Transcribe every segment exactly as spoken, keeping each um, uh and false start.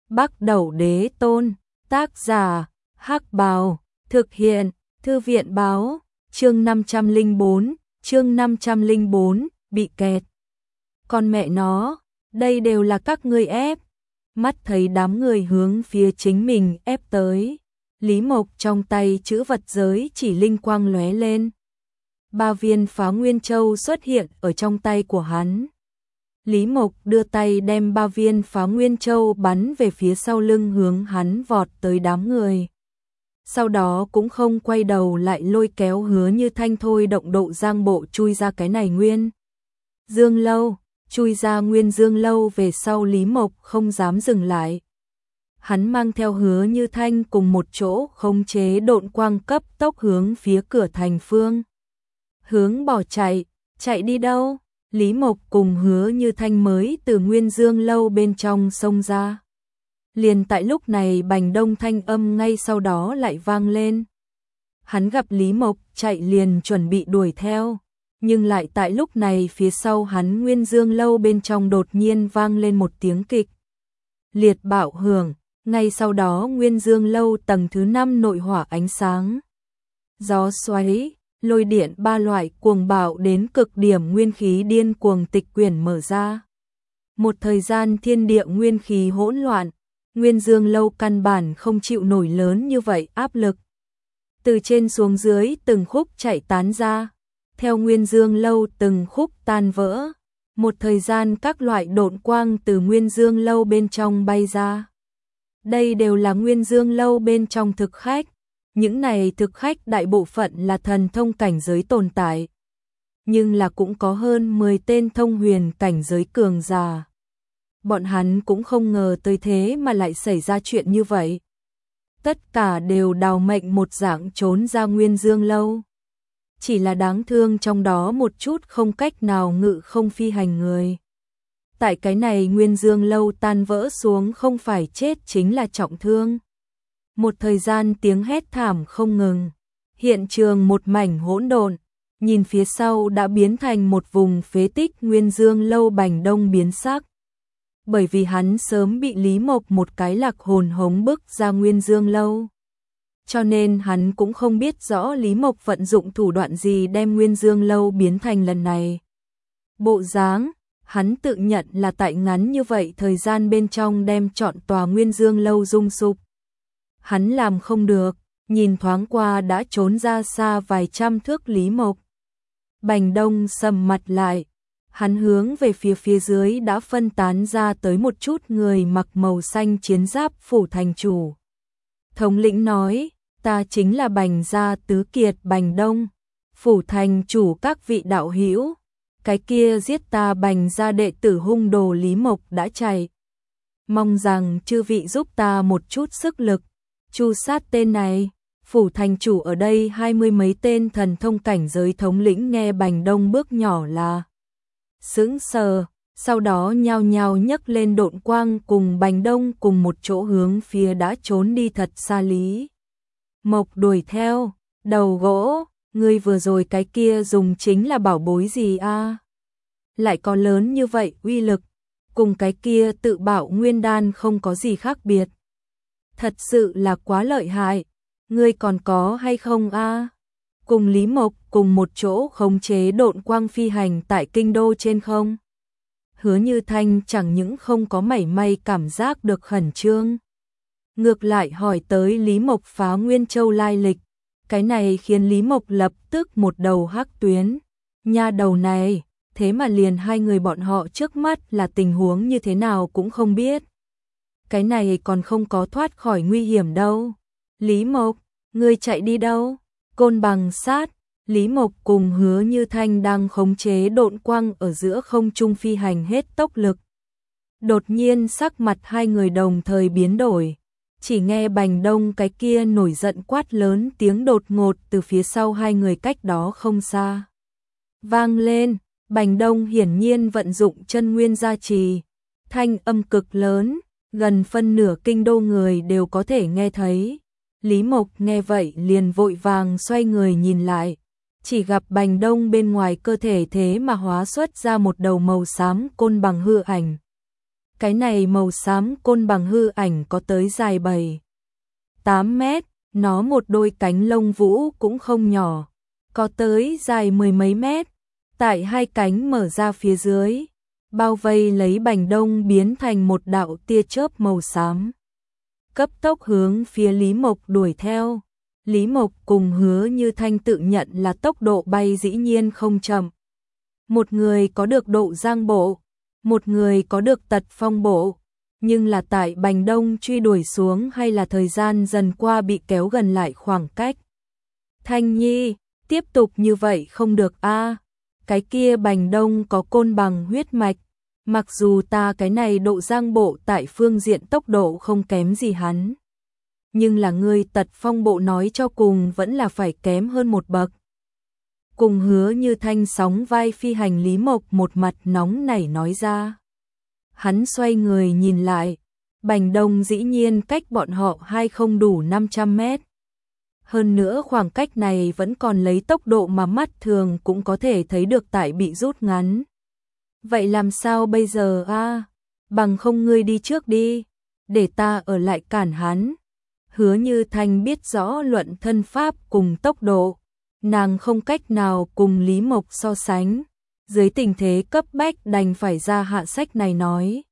Bắc Đẩu Đế Tôn, tác giả, Hắc Bào, thực hiện, Thư viện báo, chương năm trăm lẻ bốn, chương năm trăm lẻ bốn, bị kẹt. Con mẹ nó, đây đều là các ngươi ép. Mắt thấy đám người hướng phía chính mình ép tới. Lý Mộc trong tay chữ vật giới chỉ linh quang lóe lên. Ba viên Phá Nguyên Châu xuất hiện ở trong tay của hắn. Lý Mộc đưa tay đem ba viên Phá Nguyên Châu bắn về phía sau lưng hướng hắn vọt tới đám người. Sau đó cũng không quay đầu lại lôi kéo Hứa Như Thanh thôi động độ giang bộ chui ra cái này nguyên Dương Lâu, chui ra Nguyên Dương Lâu về sau Lý Mộc không dám dừng lại. Hắn mang theo Hứa Như Thanh cùng một chỗ khống chế độn quang cấp tốc hướng phía cửa thành phương. Hướng bỏ chạy, chạy đi đâu? Lý Mộc cùng Hứa Như Thanh mới từ Nguyên Dương Lâu bên trong xông ra. Liền tại lúc này Bành Đông thanh âm ngay sau đó lại vang lên. Hắn gặp Lý Mộc chạy liền chuẩn bị đuổi theo, nhưng lại tại lúc này phía sau hắn Nguyên Dương Lâu bên trong đột nhiên vang lên một tiếng kịch liệt bạo hưởng, ngay sau đó Nguyên Dương Lâu tầng thứ năm nội hỏa ánh sáng, gió xoáy, lôi điện ba loại cuồng bạo đến cực điểm nguyên khí điên cuồng tịch quyển mở ra. Một thời gian thiên địa nguyên khí hỗn loạn, Nguyên Dương Lâu căn bản không chịu nổi lớn như vậy áp lực. Từ trên xuống dưới từng khúc chạy tán ra, theo Nguyên Dương Lâu từng khúc tan vỡ. Một thời gian các loại độn quang từ Nguyên Dương Lâu bên trong bay ra. Đây đều là Nguyên Dương Lâu bên trong thực khách. Những này thực khách đại bộ phận là thần thông cảnh giới tồn tại. Nhưng là cũng có hơn mười tên thông huyền cảnh giới cường giả. Bọn hắn cũng không ngờ tới thế mà lại xảy ra chuyện như vậy. Tất cả đều đào mệnh một dạng trốn ra Nguyên Dương Lâu. Chỉ là đáng thương trong đó một chút không cách nào ngự không phi hành người. Tại cái này Nguyên Dương Lâu tan vỡ xuống không phải chết chính là trọng thương. Một thời gian tiếng hét thảm không ngừng. Hiện trường một mảnh hỗn độn, nhìn phía sau đã biến thành một vùng phế tích. Nguyên Dương Lâu Bành Đông biến sắc. Bởi vì hắn sớm bị Lý Mộc một cái lạc hồn hống bức ra Nguyên Dương Lâu. Cho nên hắn cũng không biết rõ Lý Mộc vận dụng thủ đoạn gì đem Nguyên Dương Lâu biến thành lần này. Bộ dáng, hắn tự nhận là tại ngắn như vậy thời gian bên trong đem trọn tòa Nguyên Dương Lâu rung sụp. Hắn làm không được, nhìn thoáng qua đã trốn ra xa vài trăm thước Lý Mộc. Bành Đông sầm mặt lại, hắn hướng về phía phía dưới đã phân tán ra tới một chút người mặc màu xanh chiến giáp phủ thành chủ. Thống lĩnh nói, ta chính là Bành gia tứ kiệt Bành Đông, phủ thành chủ các vị đạo hữu, cái kia giết ta Bành gia đệ tử hung đồ Lý Mộc đã chạy. Mong rằng chư vị giúp ta một chút sức lực, tru sát tên này. Phủ thành chủ ở đây hai mươi mấy tên thần thông cảnh giới thống lĩnh nghe Bành Đông bước nhỏ là sững sờ, sau đó nhao nhao nhấc lên độn quang cùng Bành Đông cùng một chỗ hướng phía đã trốn đi thật xa Lý Mộc đuổi theo. Đầu gỗ, ngươi vừa rồi cái kia dùng chính là bảo bối gì a? Lại có lớn như vậy uy lực, cùng cái kia tự bảo nguyên đan không có gì khác biệt. Thật sự là quá lợi hại, ngươi còn có hay không a? Cùng Lý Mộc cùng một chỗ khống chế độn quang phi hành tại kinh đô trên không. Hứa Như Thanh chẳng những không có mảy may cảm giác được khẩn trương, ngược lại hỏi tới Lý Mộc Phá Nguyên Châu lai lịch. Cái này khiến Lý Mộc lập tức một đầu hắc tuyến. Nha đầu này, thế mà liền hai người bọn họ trước mắt là tình huống như thế nào cũng không biết. Cái này còn không có thoát khỏi nguy hiểm đâu. Lý Mộc, ngươi chạy đi đâu? Côn Bằng sát, Lý Mộc cùng Hứa Như Thanh đang khống chế độn quang ở giữa không trung phi hành hết tốc lực. Đột nhiên sắc mặt hai người đồng thời biến đổi. Chỉ nghe Bành Đông cái kia nổi giận quát lớn tiếng đột ngột từ phía sau hai người cách đó không xa vang lên. Bành Đông hiển nhiên vận dụng chân nguyên gia trì, thanh âm cực lớn, gần phân nửa kinh đô người đều có thể nghe thấy. Lý Mộc nghe vậy liền vội vàng xoay người nhìn lại, chỉ gặp Bành Đông bên ngoài cơ thể thế mà hóa xuất ra một đầu màu xám côn bằng hư ảnh. Cái này màu xám côn bằng hư ảnh có tới dài bảy tám mét, nó một đôi cánh lông vũ cũng không nhỏ, có tới dài mười mấy mét, tại hai cánh mở ra phía dưới, bao vây lấy Bành Đông biến thành một đạo tia chớp màu xám. Cấp tốc hướng phía Lý Mộc đuổi theo. Lý Mộc cùng Hứa Như Thanh tự nhận là tốc độ bay dĩ nhiên không chậm. Một người có được độ giang bộ, một người có được tật phong bộ, nhưng là tại Bành Đông truy đuổi xuống hay là thời gian dần qua bị kéo gần lại khoảng cách. Thanh Nhi, tiếp tục như vậy không được a. Cái kia Bành Đông có côn bằng huyết mạch, mặc dù ta cái này độ giang bộ tại phương diện tốc độ không kém gì hắn, nhưng là ngươi tật phong bộ nói cho cùng vẫn là phải kém hơn một bậc. Cùng Hứa Như Thanh sóng vai phi hành, Lý Mộc một mặt nóng nảy nói ra. Hắn xoay người nhìn lại, Bành Đông dĩ nhiên cách bọn họ hai không đủ năm trăm mét. Hơn nữa khoảng cách này vẫn còn lấy tốc độ mà mắt thường cũng có thể thấy được tại bị rút ngắn. Vậy làm sao bây giờ a? Bằng không ngươi đi trước đi, để ta ở lại cản hắn. Hứa Như Thanh biết rõ luận thân pháp cùng tốc độ, nàng không cách nào cùng Lý Mộc so sánh, dưới tình thế cấp bách đành phải ra hạ sách này nói.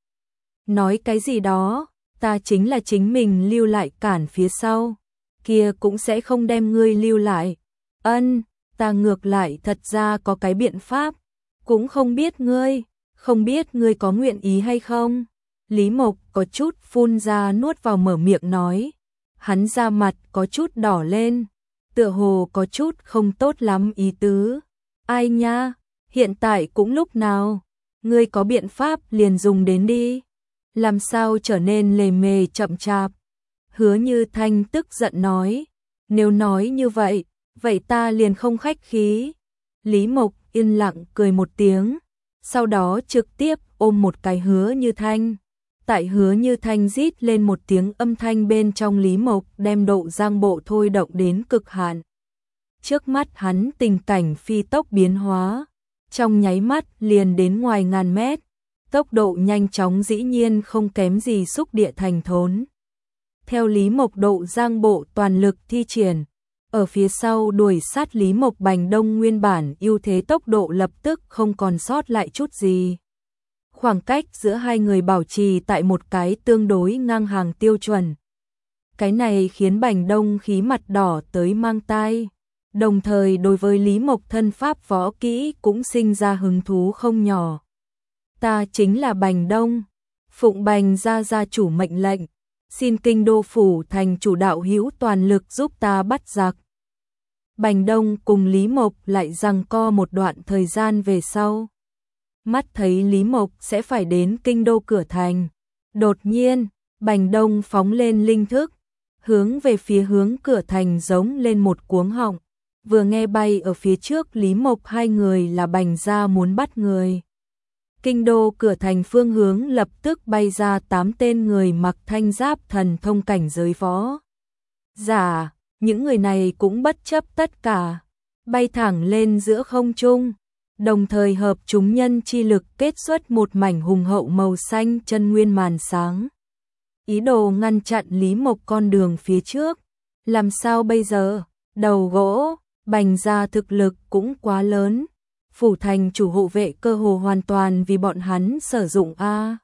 Nói cái gì đó, ta chính là chính mình lưu lại cản phía sau, kia cũng sẽ không đem ngươi lưu lại. Ân, ta ngược lại thật ra có cái biện pháp, cũng không biết ngươi, không biết ngươi có nguyện ý hay không. Lý Mộc có chút phun ra nuốt vào mở miệng nói, hắn da mặt có chút đỏ lên, tựa hồ có chút không tốt lắm ý tứ. Ai nha, hiện tại cũng lúc nào, ngươi có biện pháp liền dùng đến đi, làm sao trở nên lề mề chậm chạp. Hứa Như Thanh tức giận nói, nếu nói như vậy, vậy ta liền không khách khí. Lý Mộc yên lặng cười một tiếng, sau đó trực tiếp ôm một cái Hứa Như Thanh. Tại Hứa Như Thanh rít lên một tiếng, âm thanh bên trong Lý Mộc đem độ giang bộ thôi động đến cực hạn. Trước mắt hắn tình cảnh phi tốc biến hóa, trong nháy mắt liền đến ngoài ngàn mét, tốc độ nhanh chóng dĩ nhiên không kém gì xúc địa thành thốn. Theo Lý Mộc độ giang bộ toàn lực thi triển, ở phía sau đuổi sát Lý Mộc Bành Đông nguyên bản ưu thế tốc độ lập tức không còn sót lại chút gì. Khoảng cách giữa hai người bảo trì tại một cái tương đối ngang hàng tiêu chuẩn. Cái này khiến Bành Đông khí mặt đỏ tới mang tai, đồng thời đối với Lý Mộc thân pháp võ kỹ cũng sinh ra hứng thú không nhỏ. Ta chính là Bành Đông, phụng Bành gia gia chủ mệnh lệnh, xin kinh đô phủ thành chủ đạo hữu toàn lực giúp ta bắt giặc. Bành Đông cùng Lý Mộc lại giằng co một đoạn thời gian về sau. Mắt thấy Lý Mộc sẽ phải đến kinh đô cửa thành. Đột nhiên, Bành Đông phóng lên linh thức, hướng về phía hướng cửa thành giống lên một cuống họng. Vừa nghe bay ở phía trước Lý Mộc hai người là Bành gia muốn bắt người. Kinh đô cửa thành phương hướng lập tức bay ra tám tên người mặc thanh giáp thần thông cảnh giới võ giả, những người này cũng bất chấp tất cả, bay thẳng lên giữa không trung, đồng thời hợp chúng nhân chi lực kết xuất một mảnh hùng hậu màu xanh chân nguyên màn sáng. Ý đồ ngăn chặn Lý Mộc con đường phía trước. Làm sao bây giờ? Đầu gỗ, Bành gia thực lực cũng quá lớn. Phủ thành chủ hộ vệ cơ hồ hoàn toàn vì bọn hắn sử dụng a.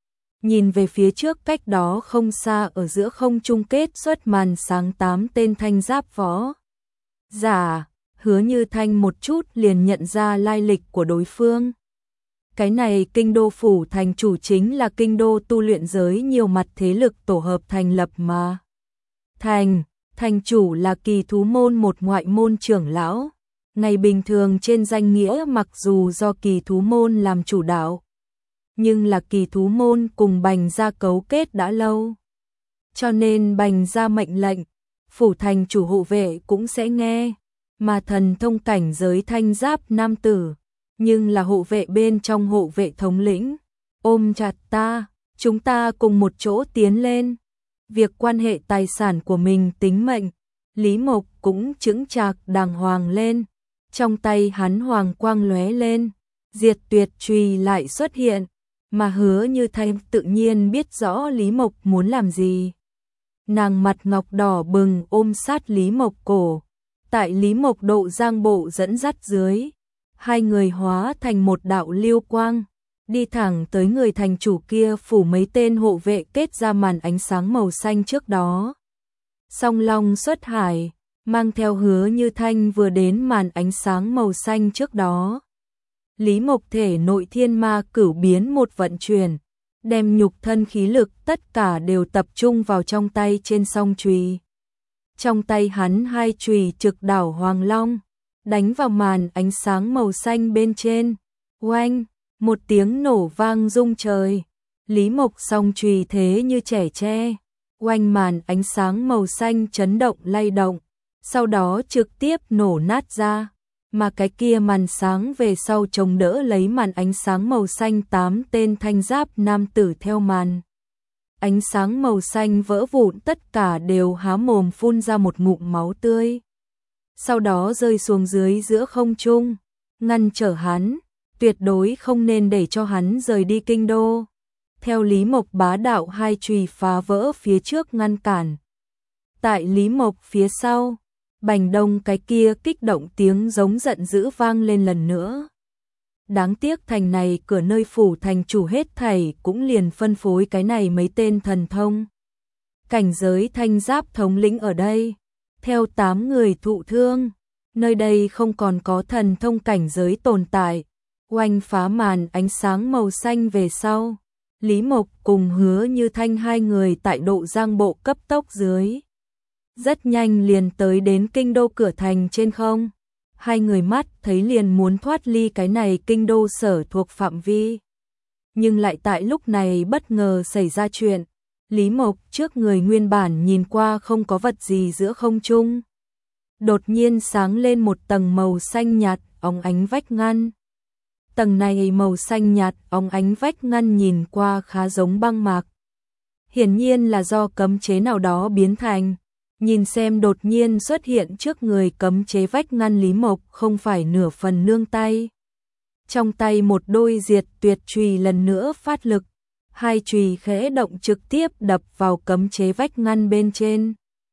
Nhìn về phía trước cách đó không xa ở giữa không trung kết xuất màn sáng tám tên thanh giáp võ giả, Hứa Như Thanh một chút liền nhận ra lai lịch của đối phương. Cái này kinh đô phủ thành chủ chính là kinh đô tu luyện giới nhiều mặt thế lực tổ hợp thành lập mà. Thành, thành chủ là Kỳ Thú môn một ngoại môn trưởng lão. Ngày bình thường trên danh nghĩa mặc dù do Kỳ Thú môn làm chủ đạo, nhưng là Kỳ Thú môn cùng Bành gia cấu kết đã lâu. Cho nên Bành gia mệnh lệnh, phủ thành chủ hộ vệ cũng sẽ nghe, mà thần thông cảnh giới thanh giáp nam tử, nhưng là hộ vệ bên trong hộ vệ thống lĩnh. Ôm chặt ta, chúng ta cùng một chỗ tiến lên. Việc quan hệ tài sản của mình tính mệnh, Lý Mộc cũng chững chạc đàng hoàng lên. Trong tay hắn hoàng quang lóe lên, diệt tuyệt chùy lại xuất hiện, mà Hứa Như Thanh tự nhiên biết rõ Lý Mộc muốn làm gì. Nàng mặt ngọc đỏ bừng ôm sát Lý Mộc cổ, tại Lý Mộc độ giang bộ dẫn dắt dưới, hai người hóa thành một đạo lưu quang, đi thẳng tới người thành chủ kia phủ mấy tên hộ vệ kết ra màn ánh sáng màu xanh trước đó. Song Long xuất hải, mang theo Hứa Như Thanh vừa đến màn ánh sáng màu xanh trước đó. Lý Mộc thể nội thiên ma cửu biến một vận chuyển, đem nhục thân khí lực tất cả đều tập trung vào trong tay trên song chùy. Trong tay hắn hai chùy trực đảo Hoàng Long, đánh vào màn ánh sáng màu xanh bên trên. Oanh, một tiếng nổ vang rung trời. Lý Mộc song chùy thế như trẻ tre, oanh màn ánh sáng màu xanh chấn động lay động, sau đó trực tiếp nổ nát ra. Mà cái kia màn sáng về sau chống đỡ lấy màn ánh sáng màu xanh tám tên thanh giáp nam tử theo màn ánh sáng màu xanh vỡ vụn tất cả đều há mồm phun ra một ngụm máu tươi. Sau đó rơi xuống dưới giữa không trung, ngăn trở hắn, tuyệt đối không nên để cho hắn rời đi kinh đô. Theo Lý Mộc bá đạo hai chùy phá vỡ phía trước ngăn cản. Tại Lý Mộc phía sau, Bành Đông cái kia kích động tiếng giống giận dữ vang lên lần nữa. Đáng tiếc thành này cửa nơi phủ thành chủ hết thảy cũng liền phân phối cái này mấy tên thần thông. Cảnh giới thanh giáp thống lĩnh ở đây, theo tám người thụ thương, nơi đây không còn có thần thông cảnh giới tồn tại. Oanh phá màn ánh sáng màu xanh về sau, Lý Mộc cùng Hứa Như Thanh hai người tại độ giang bộ cấp tốc dưới. Rất nhanh liền tới đến kinh đô cửa thành trên không. Hai người mắt thấy liền muốn thoát ly cái này kinh đô sở thuộc phạm vi. Nhưng lại tại lúc này bất ngờ xảy ra chuyện. Lý Mộc trước người nguyên bản nhìn qua không có vật gì giữa không trung. Đột nhiên sáng lên một tầng màu xanh nhạt óng ánh vách ngăn. Tầng này màu xanh nhạt óng ánh vách ngăn nhìn qua khá giống băng mạc. Hiển nhiên là do cấm chế nào đó biến thành. Nhìn xem đột nhiên xuất hiện trước người cấm chế vách ngăn Lý Mộc không phải nửa phần nương tay. Trong tay một đôi diệt tuyệt chùy lần nữa phát lực, hai chùy khẽ động trực tiếp đập vào cấm chế vách ngăn bên trên.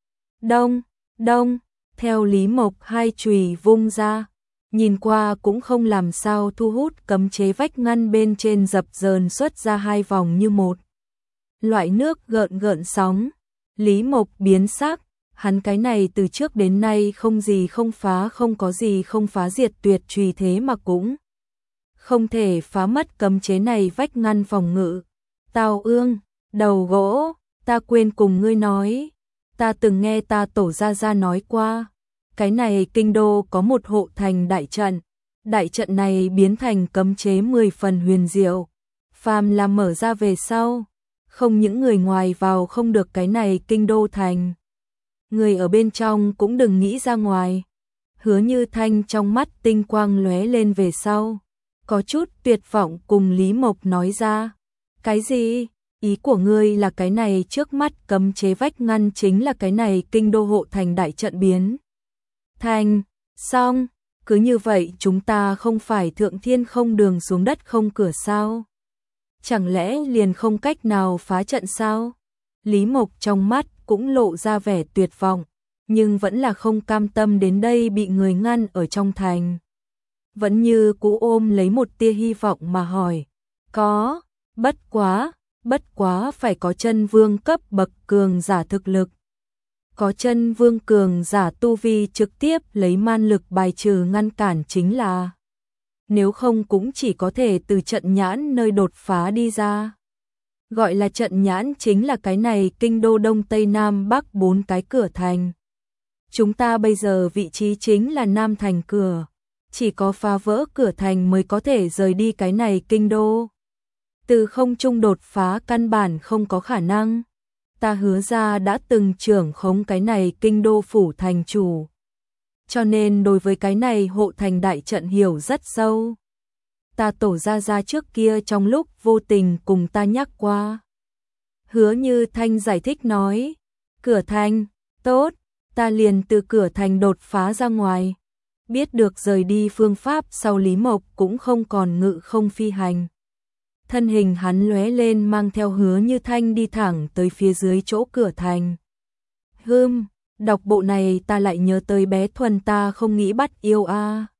Đông, đông, theo Lý Mộc hai chùy vung ra, nhìn qua cũng không làm sao thu hút cấm chế vách ngăn bên trên dập dờn xuất ra hai vòng như một. Loại nước gợn gợn sóng, Lý Mộc biến sắc. Hắn cái này từ trước đến nay không gì không phá không có gì không phá diệt tuyệt trùy thế mà cũng không thể phá mất cấm chế này vách ngăn phòng ngự. Tào Ương, đầu gỗ, ta quên cùng ngươi nói, ta từng nghe ta tổ gia gia nói qua, cái này kinh đô có một hộ thành đại trận, đại trận này biến thành cấm chế mười phần huyền diệu, phàm là mở ra về sau, không những người ngoài vào không được cái này kinh đô thành. Người ở bên trong cũng đừng nghĩ ra ngoài. Hứa Như Thanh trong mắt tinh quang lóe lên về sau, có chút tuyệt vọng cùng Lý Mộc nói ra. Cái gì? Ý của ngươi là cái này trước mắt cấm chế vách ngăn chính là cái này kinh đô hộ thành đại trận biến thành. Xong, cứ như vậy chúng ta không phải thượng thiên không đường xuống đất không cửa sao? Chẳng lẽ liền không cách nào phá trận sao? Lý Mộc trong mắt cũng lộ ra vẻ tuyệt vọng, nhưng vẫn là không cam tâm đến đây bị người ngăn ở trong thành. Vẫn như cũ ôm lấy một tia hy vọng mà hỏi, có, bất quá, bất quá phải có chân vương cấp bậc cường giả thực lực. Có chân vương cường giả tu vi trực tiếp lấy man lực bài trừ ngăn cản chính là, nếu không cũng chỉ có thể từ trận nhãn nơi đột phá đi ra. Gọi là trận nhãn chính là cái này kinh đô đông tây nam bắc bốn cái cửa thành. Chúng ta bây giờ vị trí chính là nam thành cửa, chỉ có phá vỡ cửa thành mới có thể rời đi cái này kinh đô. Từ không trung đột phá căn bản không có khả năng. Ta Hứa ra đã từng trưởng khống cái này kinh đô phủ thành chủ. Cho nên đối với cái này hộ thành đại trận hiểu rất sâu. Ta tổ gia gia trước kia trong lúc vô tình cùng ta nhắc qua. Hứa Như Thanh giải thích nói, cửa thành, tốt, ta liền từ cửa thành đột phá ra ngoài. Biết được rời đi phương pháp sau Lý Mộc cũng không còn ngự không phi hành. thân hình hắn lóe lên mang theo Hứa Như Thanh đi thẳng tới phía dưới chỗ cửa thành. Hừm, đọc bộ này ta lại nhớ tới bé Thuần ta không nghĩ bắt yêu a.